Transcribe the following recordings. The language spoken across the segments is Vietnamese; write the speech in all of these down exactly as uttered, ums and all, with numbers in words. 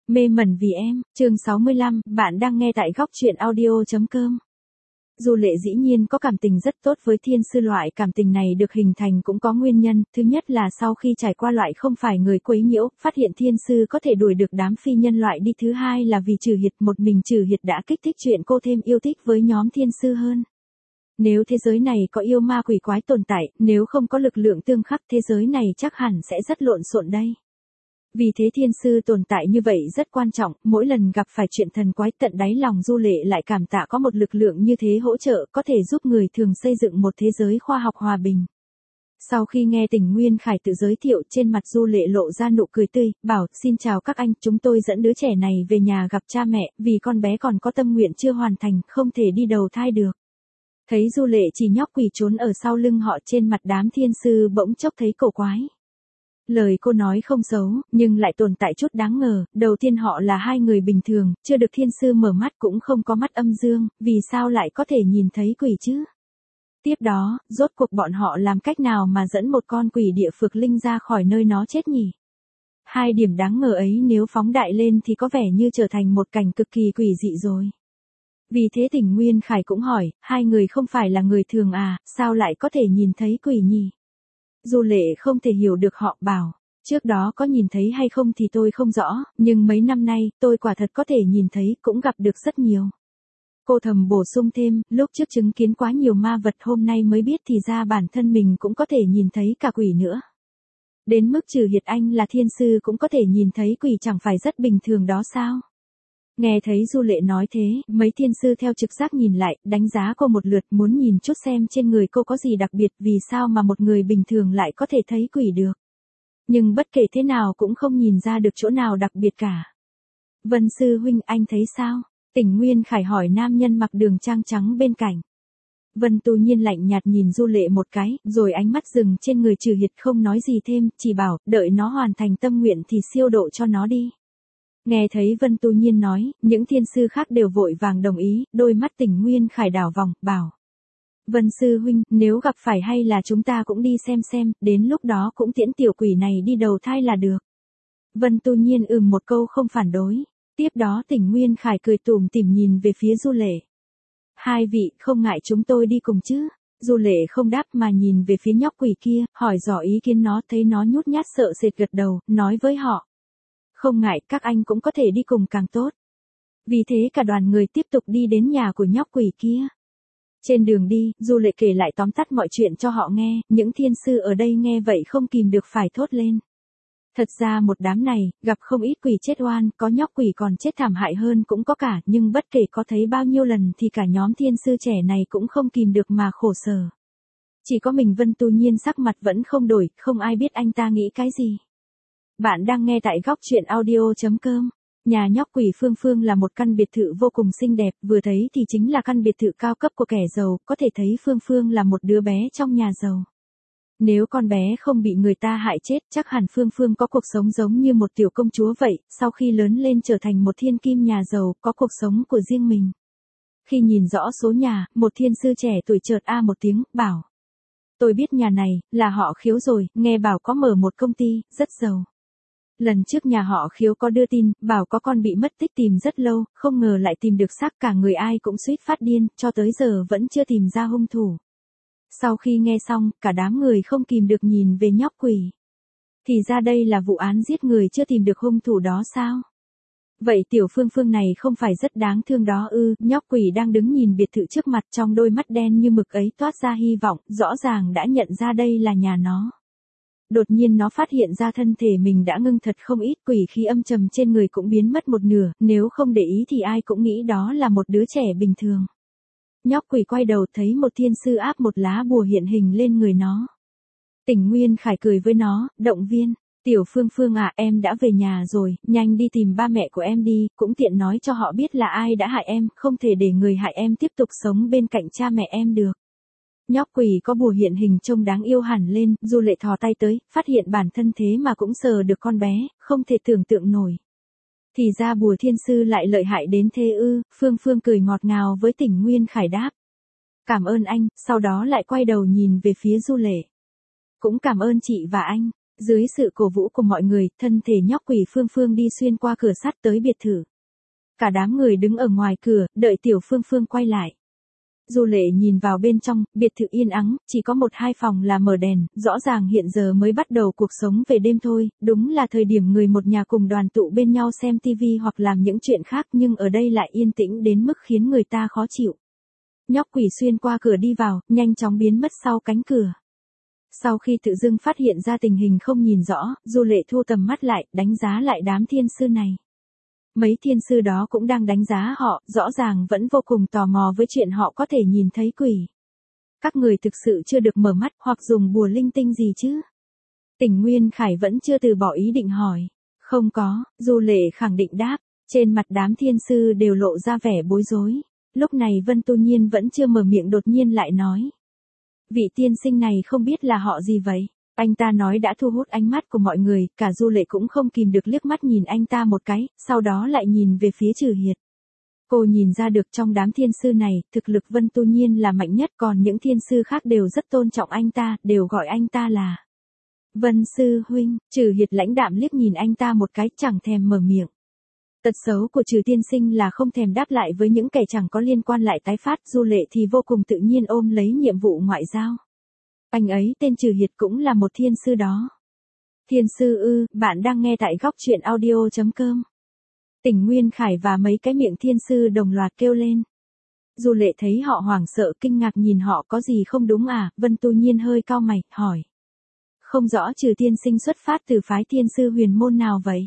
Mê mẩn vì em, chương sáu mươi lăm, bạn đang nghe tại góc truyện audio chấm com. Du Lệ dĩ nhiên có cảm tình rất tốt với Thiên Sư, loại cảm tình này được hình thành cũng có nguyên nhân, thứ nhất là sau khi trải qua loại không phải người quấy nhiễu, phát hiện Thiên Sư có thể đuổi được đám phi nhân loại đi, thứ hai là vì Trừ Hiệt, một mình Trừ Hiệt đã kích thích chuyện cô thêm yêu thích với nhóm Thiên Sư hơn. Nếu thế giới này có yêu ma quỷ quái tồn tại, nếu không có lực lượng tương khắc, thế giới này chắc hẳn sẽ rất lộn xộn đây. Vì thế Thiên Sư tồn tại như vậy rất quan trọng, mỗi lần gặp phải chuyện thần quái, tận đáy lòng Du Lệ lại cảm tạ có một lực lượng như thế hỗ trợ, có thể giúp người thường xây dựng một thế giới khoa học hòa bình. Sau khi nghe Tỉnh Nguyên Khải tự giới thiệu, trên mặt Du Lệ lộ ra nụ cười tươi, bảo, xin chào các anh, chúng tôi dẫn đứa trẻ này về nhà gặp cha mẹ, vì con bé còn có tâm nguyện chưa hoàn thành, không thể đi đầu thai được. Thấy Du Lệ chỉ nhóc quỳ trốn ở sau lưng họ, trên mặt đám Thiên Sư bỗng chốc thấy cổ quái. Lời cô nói không xấu, nhưng lại tồn tại chút đáng ngờ, đầu tiên họ là hai người bình thường, chưa được Thiên Sư mở mắt, cũng không có mắt âm dương, vì sao lại có thể nhìn thấy quỷ chứ? Tiếp đó, rốt cuộc bọn họ làm cách nào mà dẫn một con quỷ địa phược linh ra khỏi nơi nó chết nhỉ? Hai điểm đáng ngờ ấy nếu phóng đại lên thì có vẻ như trở thành một cảnh cực kỳ quỷ dị rồi. Vì thế Tỉnh Nguyên Khải cũng hỏi, hai người không phải là người thường à, sao lại có thể nhìn thấy quỷ nhỉ? Du Lệ không thể hiểu được, họ bảo, trước đó có nhìn thấy hay không thì tôi không rõ, nhưng mấy năm nay, tôi quả thật có thể nhìn thấy, cũng gặp được rất nhiều. Cô thầm bổ sung thêm, lúc trước chứng kiến quá nhiều ma vật, hôm nay mới biết thì ra bản thân mình cũng có thể nhìn thấy cả quỷ nữa. Đến mức Trừ Hiệt anh là Thiên Sư cũng có thể nhìn thấy quỷ, chẳng phải rất bình thường đó sao? Nghe thấy Du Lệ nói thế, mấy Thiên Sư theo trực giác nhìn lại, đánh giá cô một lượt, muốn nhìn chút xem trên người cô có gì đặc biệt, vì sao mà một người bình thường lại có thể thấy quỷ được. Nhưng bất kể thế nào cũng không nhìn ra được chỗ nào đặc biệt cả. Vân Sư huynh, anh thấy sao? Tỉnh Nguyên Khải hỏi nam nhân mặc đường trang trắng bên cạnh. Vân Tu Nhiên lạnh nhạt nhìn Du Lệ một cái, rồi ánh mắt dừng trên người Trừ Hiệt, không nói gì thêm, chỉ bảo, đợi nó hoàn thành tâm nguyện thì siêu độ cho nó đi. Nghe thấy Vân Tu Nhiên nói, những Thiên Sư khác đều vội vàng đồng ý, đôi mắt Tỉnh Nguyên Khải đảo vòng, bảo. Vân Sư huynh, nếu gặp phải hay là chúng ta cũng đi xem xem, đến lúc đó cũng tiễn tiểu quỷ này đi đầu thai là được. Vân Tu Nhiên ừm một câu không phản đối. Tiếp đó Tỉnh Nguyên Khải cười tủm tỉm nhìn về phía Du Lệ. Hai vị, không ngại chúng tôi đi cùng chứ? Du Lệ không đáp mà nhìn về phía nhóc quỷ kia, hỏi dò ý kiến nó, thấy nó nhút nhát sợ sệt gật đầu, nói với họ. Không ngại, các anh cũng có thể đi cùng càng tốt. Vì thế cả đoàn người tiếp tục đi đến nhà của nhóc quỷ kia. Trên đường đi, Du Lệ kể lại tóm tắt mọi chuyện cho họ nghe, những Thiên Sư ở đây nghe vậy không kìm được phải thốt lên. Thật ra một đám này, gặp không ít quỷ chết oan, có nhóc quỷ còn chết thảm hại hơn cũng có cả, nhưng bất kể có thấy bao nhiêu lần thì cả nhóm Thiên Sư trẻ này cũng không kìm được mà khổ sở. Chỉ có mình Vân Tu Nhiên sắc mặt vẫn không đổi, không ai biết anh ta nghĩ cái gì. Bạn đang nghe tại góc truyện audio chấm com. Nhà nhóc quỷ Phương Phương là một căn biệt thự vô cùng xinh đẹp, vừa thấy thì chính là căn biệt thự cao cấp của kẻ giàu, có thể thấy Phương Phương là một đứa bé trong nhà giàu. Nếu con bé không bị người ta hại chết, chắc hẳn Phương Phương có cuộc sống giống như một tiểu công chúa vậy, sau khi lớn lên trở thành một thiên kim nhà giàu, có cuộc sống của riêng mình. Khi nhìn rõ số nhà, một Thiên Sư trẻ tuổi chợt a một tiếng, bảo. Tôi biết nhà này, là họ Khiếu rồi, nghe bảo có mở một công ty, rất giàu. Lần trước nhà họ Khiếu có đưa tin, bảo có con bị mất tích tìm rất lâu, không ngờ lại tìm được xác, cả người ai cũng suýt phát điên, cho tới giờ vẫn chưa tìm ra hung thủ. Sau khi nghe xong, cả đám người không kìm được nhìn về nhóc quỷ. Thì ra đây là vụ án giết người chưa tìm được hung thủ đó sao? Vậy tiểu Phương Phương này không phải rất đáng thương đó ư? Nhóc quỷ đang đứng nhìn biệt thự trước mặt, trong đôi mắt đen như mực ấy toát ra hy vọng, rõ ràng đã nhận ra đây là nhà nó. Đột nhiên nó phát hiện ra thân thể mình đã ngưng thật không ít, quỷ khí âm trầm trên người cũng biến mất một nửa, nếu không để ý thì ai cũng nghĩ đó là một đứa trẻ bình thường. Nhóc quỷ quay đầu thấy một Thiên Sư áp một lá bùa hiện hình lên người nó. Tỉnh Nguyên Khải cười với nó, động viên, tiểu Phương Phương à, em đã về nhà rồi, nhanh đi tìm ba mẹ của em đi, cũng tiện nói cho họ biết là ai đã hại em, không thể để người hại em tiếp tục sống bên cạnh cha mẹ em được. Nhóc quỷ có bùa hiện hình trông đáng yêu hẳn lên, Du Lệ thò tay tới, phát hiện bản thân thế mà cũng sờ được con bé, không thể tưởng tượng nổi. Thì ra bùa Thiên Sư lại lợi hại đến thế ư? Phương Phương cười ngọt ngào với Tỉnh Nguyên Khải đáp. Cảm ơn anh, sau đó lại quay đầu nhìn về phía Du Lệ. Cũng cảm ơn chị và anh. Dưới sự cổ vũ của mọi người, thân thể nhóc quỷ Phương Phương đi xuyên qua cửa sắt tới biệt thự. Cả đám người đứng ở ngoài cửa, đợi tiểu Phương Phương quay lại. Du Lệ nhìn vào bên trong, biệt thự yên ắng, chỉ có một hai phòng là mở đèn, rõ ràng hiện giờ mới bắt đầu cuộc sống về đêm thôi, đúng là thời điểm người một nhà cùng đoàn tụ bên nhau xem tivi hoặc làm những chuyện khác, nhưng ở đây lại yên tĩnh đến mức khiến người ta khó chịu. Nhóc quỷ xuyên qua cửa đi vào, nhanh chóng biến mất sau cánh cửa. Sau khi tự dưng phát hiện ra tình hình không nhìn rõ, Du Lệ thu tầm mắt lại, đánh giá lại đám thiên sư này. Mấy thiên sư đó cũng đang đánh giá họ, rõ ràng vẫn vô cùng tò mò với chuyện họ có thể nhìn thấy quỷ. Các người thực sự chưa được mở mắt hoặc dùng bùa linh tinh gì chứ? Tỉnh Nguyên Khải vẫn chưa từ bỏ ý định hỏi. Không có, Du Lệ khẳng định đáp. Trên mặt đám thiên sư đều lộ ra vẻ bối rối. Lúc này Vân Tu Nhiên vẫn chưa mở miệng đột nhiên lại nói. Vị tiên sinh này không biết là họ gì vậy? Anh ta nói đã thu hút ánh mắt của mọi người, cả Du Lệ cũng không kìm được liếc mắt nhìn anh ta một cái, sau đó lại nhìn về phía Trừ Hiệt. Cô nhìn ra được trong đám thiên sư này, thực lực Vân Tu Nhiên là mạnh nhất, còn những thiên sư khác đều rất tôn trọng anh ta, đều gọi anh ta là Vân Sư Huynh. Trừ Hiệt lãnh đạm liếc nhìn anh ta một cái, chẳng thèm mở miệng. Tật xấu của Trừ tiên sinh là không thèm đáp lại với những kẻ chẳng có liên quan lại tái phát. Du Lệ thì vô cùng tự nhiên ôm lấy nhiệm vụ ngoại giao. Anh ấy tên Trừ Hiệt cũng là một thiên sư đó. Thiên sư ư, bạn đang nghe tại góc truyện audio chấm com. Tỉnh Nguyên Khải và mấy cái miệng thiên sư đồng loạt kêu lên. Du Lệ thấy họ hoảng sợ kinh ngạc nhìn họ, có gì không đúng à? Vân Tu Nhiên hơi cau mày, hỏi. Không rõ Trừ tiên sinh xuất phát từ phái thiên sư huyền môn nào vậy?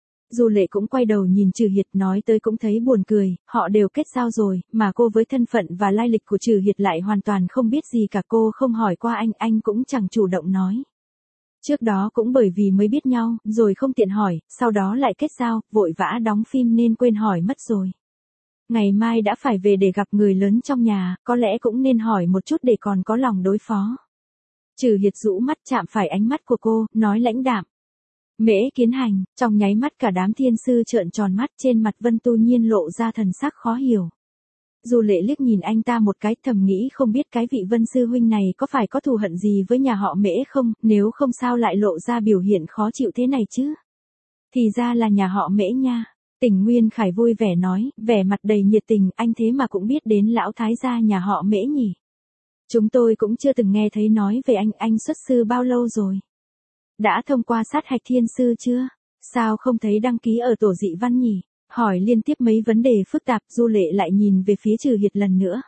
Du Lệ cũng quay đầu nhìn Trừ Hiệt, nói tới cũng thấy buồn cười, họ đều kết giao rồi, mà cô với thân phận và lai lịch của Trừ Hiệt lại hoàn toàn không biết gì cả. Cô không hỏi qua anh, anh cũng chẳng chủ động nói. Trước đó cũng bởi vì mới biết nhau, rồi không tiện hỏi, sau đó lại kết giao, vội vã đóng phim nên quên hỏi mất rồi. Ngày mai đã phải về để gặp người lớn trong nhà, có lẽ cũng nên hỏi một chút để còn có lòng đối phó. Trừ Hiệt rũ mắt chạm phải ánh mắt của cô, nói lãnh đạm. Mễ Kiến Hành. Trong nháy mắt cả đám thiên sư trợn tròn mắt, trên mặt Vân Tu Nhiên lộ ra thần sắc khó hiểu. Du Lệ liếc nhìn anh ta một cái, thầm nghĩ không biết cái vị Vân sư huynh này có phải có thù hận gì với nhà họ Mễ không, nếu không sao lại lộ ra biểu hiện khó chịu thế này chứ. Thì ra là nhà họ Mễ nha. Tỉnh Nguyên Khải vui vẻ nói, vẻ mặt đầy nhiệt tình, anh thế mà cũng biết đến lão thái gia nhà họ Mễ nhỉ. Chúng tôi cũng chưa từng nghe thấy nói về anh, anh xuất sư bao lâu rồi? Đã thông qua sát hạch thiên sư chưa? Sao không thấy đăng ký ở tổ dị văn nhỉ? Hỏi liên tiếp mấy vấn đề phức tạp, Du Lệ lại nhìn về phía Trừ Hiệt lần nữa.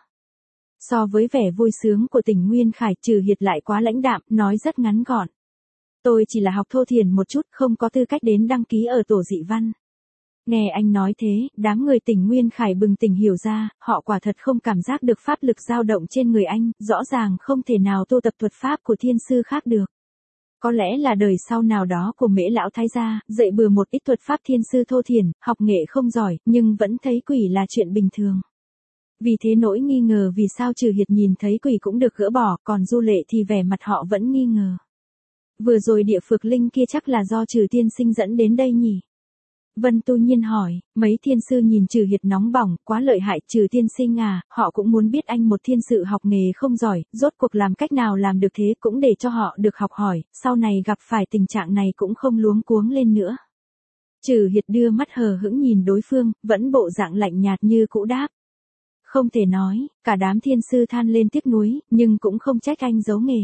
So với vẻ vui sướng của Tỉnh Nguyên Khải, Trừ Hiệt lại quá lãnh đạm, nói rất ngắn gọn. Tôi chỉ là học thô thiển một chút, không có tư cách đến đăng ký ở tổ dị văn. Nghe anh nói thế, đám người Tỉnh Nguyên Khải bừng tỉnh hiểu ra, họ quả thật không cảm giác được pháp lực dao động trên người anh, rõ ràng không thể nào tu tập thuật pháp của thiên sư khác được. Có lẽ là đời sau nào đó của Mễ lão thái gia, dạy bừa một ít thuật pháp thiên sư thô thiển, học nghệ không giỏi, nhưng vẫn thấy quỷ là chuyện bình thường. Vì thế nỗi nghi ngờ vì sao Trừ Hiệt nhìn thấy quỷ cũng được gỡ bỏ, còn Du Lệ thì vẻ mặt họ vẫn nghi ngờ. Vừa rồi địa phược linh kia chắc là do Trừ tiên sinh dẫn đến đây nhỉ? Vân Tu Nhiên hỏi. Mấy thiên sư nhìn Trừ Hiệt nóng bỏng, quá lợi hại. Trừ tiên sinh à, họ cũng muốn biết anh một thiên sự học nghề không giỏi, rốt cuộc làm cách nào làm được thế, cũng để cho họ được học hỏi, sau này gặp phải tình trạng này cũng không luống cuống lên nữa. Trừ Hiệt đưa mắt hờ hững nhìn đối phương, vẫn bộ dạng lạnh nhạt như cũ đáp. Không thể nói, cả đám thiên sư than lên tiếc nuối, nhưng cũng không trách anh giấu nghề.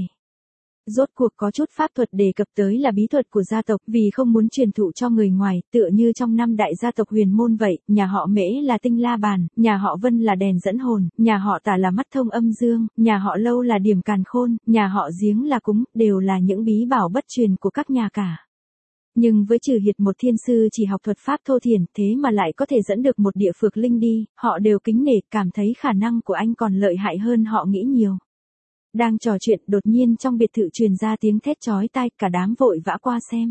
Rốt cuộc có chút pháp thuật đề cập tới là bí thuật của gia tộc, vì không muốn truyền thụ cho người ngoài, tựa như trong năm đại gia tộc huyền môn vậy, nhà họ Mễ là tinh la bàn, nhà họ Vân là đèn dẫn hồn, nhà họ Tả là mắt thông âm dương, nhà họ Lâu là điểm càn khôn, nhà họ Giếng là cúng, đều là những bí bảo bất truyền của các nhà cả. Nhưng với Trừ Hiệt một thiên sư chỉ học thuật pháp thô thiển, thế mà lại có thể dẫn được một địa phược linh đi, họ đều kính nể, cảm thấy khả năng của anh còn lợi hại hơn họ nghĩ nhiều. Đang trò chuyện, đột nhiên trong biệt thự truyền ra tiếng thét chói tai, cả đám vội vã qua xem.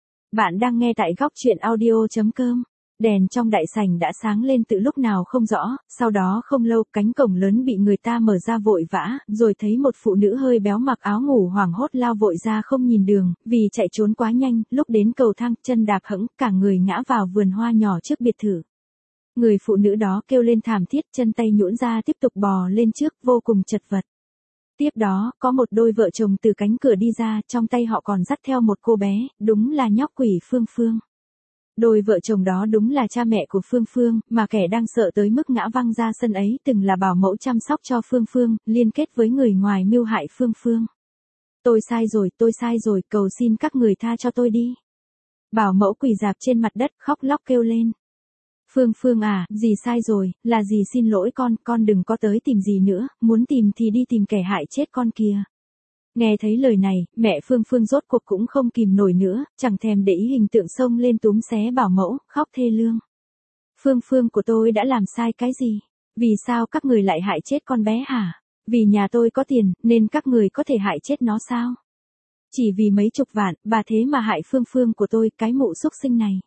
Bạn đang nghe tại góc truyện audio chấm com. Đèn trong đại sảnh đã sáng lên từ lúc nào không rõ, sau đó không lâu, cánh cổng lớn bị người ta mở ra vội vã, rồi thấy một phụ nữ hơi béo mặc áo ngủ hoảng hốt lao vội ra không nhìn đường, vì chạy trốn quá nhanh, lúc đến cầu thang, chân đạp hẫng, cả người ngã vào vườn hoa nhỏ trước biệt thự. Người phụ nữ đó kêu lên thảm thiết, chân tay nhũn ra tiếp tục bò lên trước, vô cùng chật vật. Tiếp đó, có một đôi vợ chồng từ cánh cửa đi ra, trong tay họ còn dắt theo một cô bé, đúng là nhóc quỷ Phương Phương. Đôi vợ chồng đó đúng là cha mẹ của Phương Phương, mà kẻ đang sợ tới mức ngã văng ra sân ấy từng là bảo mẫu chăm sóc cho Phương Phương, liên kết với người ngoài mưu hại Phương Phương. Tôi sai rồi, tôi sai rồi, cầu xin các người tha cho tôi đi. Bảo mẫu quỳ rạp trên mặt đất khóc lóc kêu lên. Phương Phương à, dì sai rồi, là dì xin lỗi con, con đừng có tới tìm dì nữa, muốn tìm thì đi tìm kẻ hại chết con kìa. Nghe thấy lời này, mẹ Phương Phương rốt cuộc cũng không kìm nổi nữa, chẳng thèm để ý hình tượng xông lên túm xé bảo mẫu, khóc thê lương. Phương Phương của tôi đã làm sai cái gì? Vì sao các người lại hại chết con bé hả? Vì nhà tôi có tiền, nên các người có thể hại chết nó sao? Chỉ vì mấy chục vạn, bà thế mà hại Phương Phương của tôi, cái mụ xúc sinh này.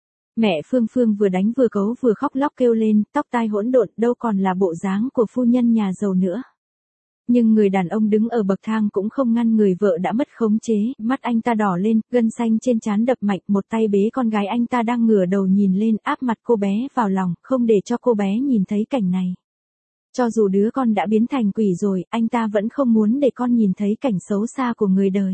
Mẹ Phương Phương vừa đánh vừa cấu vừa khóc lóc kêu lên, tóc tai hỗn độn, đâu còn là bộ dáng của phu nhân nhà giàu nữa. Nhưng người đàn ông đứng ở bậc thang cũng không ngăn người vợ đã mất khống chế, mắt anh ta đỏ lên, gân xanh trên trán đập mạnh, một tay bế con gái anh ta đang ngửa đầu nhìn lên, áp mặt cô bé vào lòng, không để cho cô bé nhìn thấy cảnh này. Cho dù đứa con đã biến thành quỷ rồi, anh ta vẫn không muốn để con nhìn thấy cảnh xấu xa của người đời.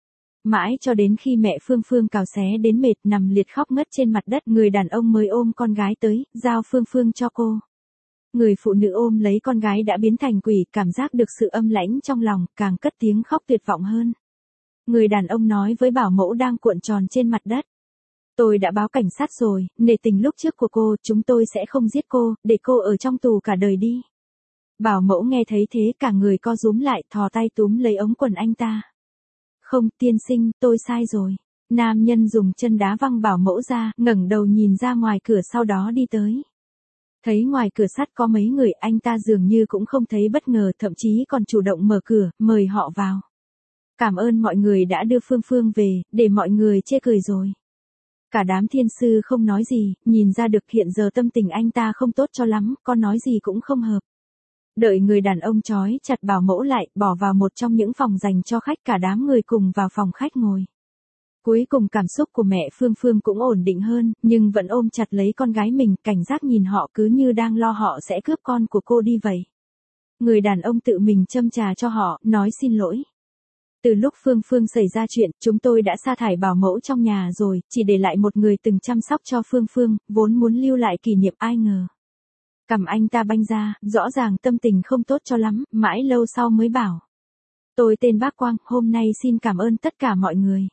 Mãi cho đến khi mẹ Phương Phương cào xé đến mệt nằm liệt khóc ngất trên mặt đất, người đàn ông mới ôm con gái tới, giao Phương Phương cho cô. Người phụ nữ ôm lấy con gái đã biến thành quỷ, cảm giác được sự âm lãnh trong lòng, càng cất tiếng khóc tuyệt vọng hơn. Người đàn ông nói với bảo mẫu đang cuộn tròn trên mặt đất. Tôi đã báo cảnh sát rồi, nể tình lúc trước của cô, chúng tôi sẽ không giết cô, để cô ở trong tù cả đời đi. Bảo mẫu nghe thấy thế cả người co rúm lại, thò tay túm lấy ống quần anh ta. Không, tiên sinh, tôi sai rồi. Nam nhân dùng chân đá văng bảo mẫu ra, ngẩng đầu nhìn ra ngoài cửa sau đó đi tới. Thấy ngoài cửa sắt có mấy người, anh ta dường như cũng không thấy bất ngờ, thậm chí còn chủ động mở cửa, mời họ vào. Cảm ơn mọi người đã đưa Phương Phương về, để mọi người chê cười rồi. Cả đám thiên sư không nói gì, nhìn ra được hiện giờ tâm tình anh ta không tốt cho lắm, có nói gì cũng không hợp. Đợi người đàn ông trói chặt bảo mẫu lại, bỏ vào một trong những phòng dành cho khách, cả đám người cùng vào phòng khách ngồi. Cuối cùng cảm xúc của mẹ Phương Phương cũng ổn định hơn, nhưng vẫn ôm chặt lấy con gái mình, cảnh giác nhìn họ cứ như đang lo họ sẽ cướp con của cô đi vậy. Người đàn ông tự mình châm trà cho họ, nói xin lỗi. Từ lúc Phương Phương xảy ra chuyện, chúng tôi đã sa thải bảo mẫu trong nhà rồi, chỉ để lại một người từng chăm sóc cho Phương Phương, vốn muốn lưu lại kỷ niệm, ai ngờ. Cầm anh ta banh ra, rõ ràng tâm tình không tốt cho lắm, mãi lâu sau mới bảo. Tôi tên Bác Quang, hôm nay xin cảm ơn tất cả mọi người.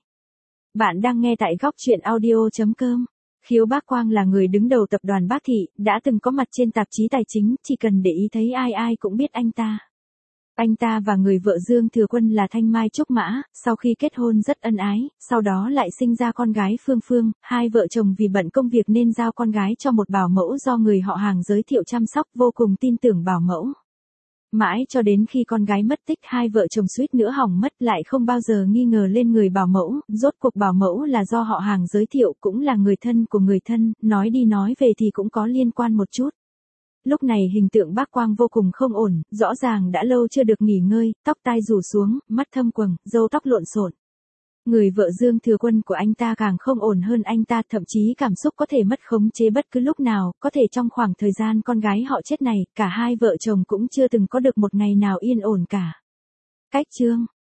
Bạn đang nghe tại góc truyện audio chấm com. Khiếu Bác Quang là người đứng đầu tập đoàn Bác Thị, đã từng có mặt trên tạp chí tài chính, chỉ cần để ý thấy ai ai cũng biết anh ta. Anh ta và người vợ Dương Thừa Quân là Thanh Mai Trúc Mã, sau khi kết hôn rất ân ái, sau đó lại sinh ra con gái Phương Phương, hai vợ chồng vì bận công việc nên giao con gái cho một bảo mẫu do người họ hàng giới thiệu chăm sóc, vô cùng tin tưởng bảo mẫu. Mãi cho đến khi con gái mất tích, hai vợ chồng suýt nữa hỏng mất, lại không bao giờ nghi ngờ lên người bảo mẫu, rốt cuộc bảo mẫu là do họ hàng giới thiệu, cũng là người thân của người thân, nói đi nói về thì cũng có liên quan một chút. Lúc này hình tượng Bác Quang vô cùng không ổn, rõ ràng đã lâu chưa được nghỉ ngơi, tóc tai rủ xuống, mắt thâm quầng, râu tóc lộn xộn. Người vợ Dương Thừa Quân của anh ta càng không ổn hơn anh ta, thậm chí cảm xúc có thể mất khống chế bất cứ lúc nào, có thể trong khoảng thời gian con gái họ chết này, cả hai vợ chồng cũng chưa từng có được một ngày nào yên ổn cả. Cách chương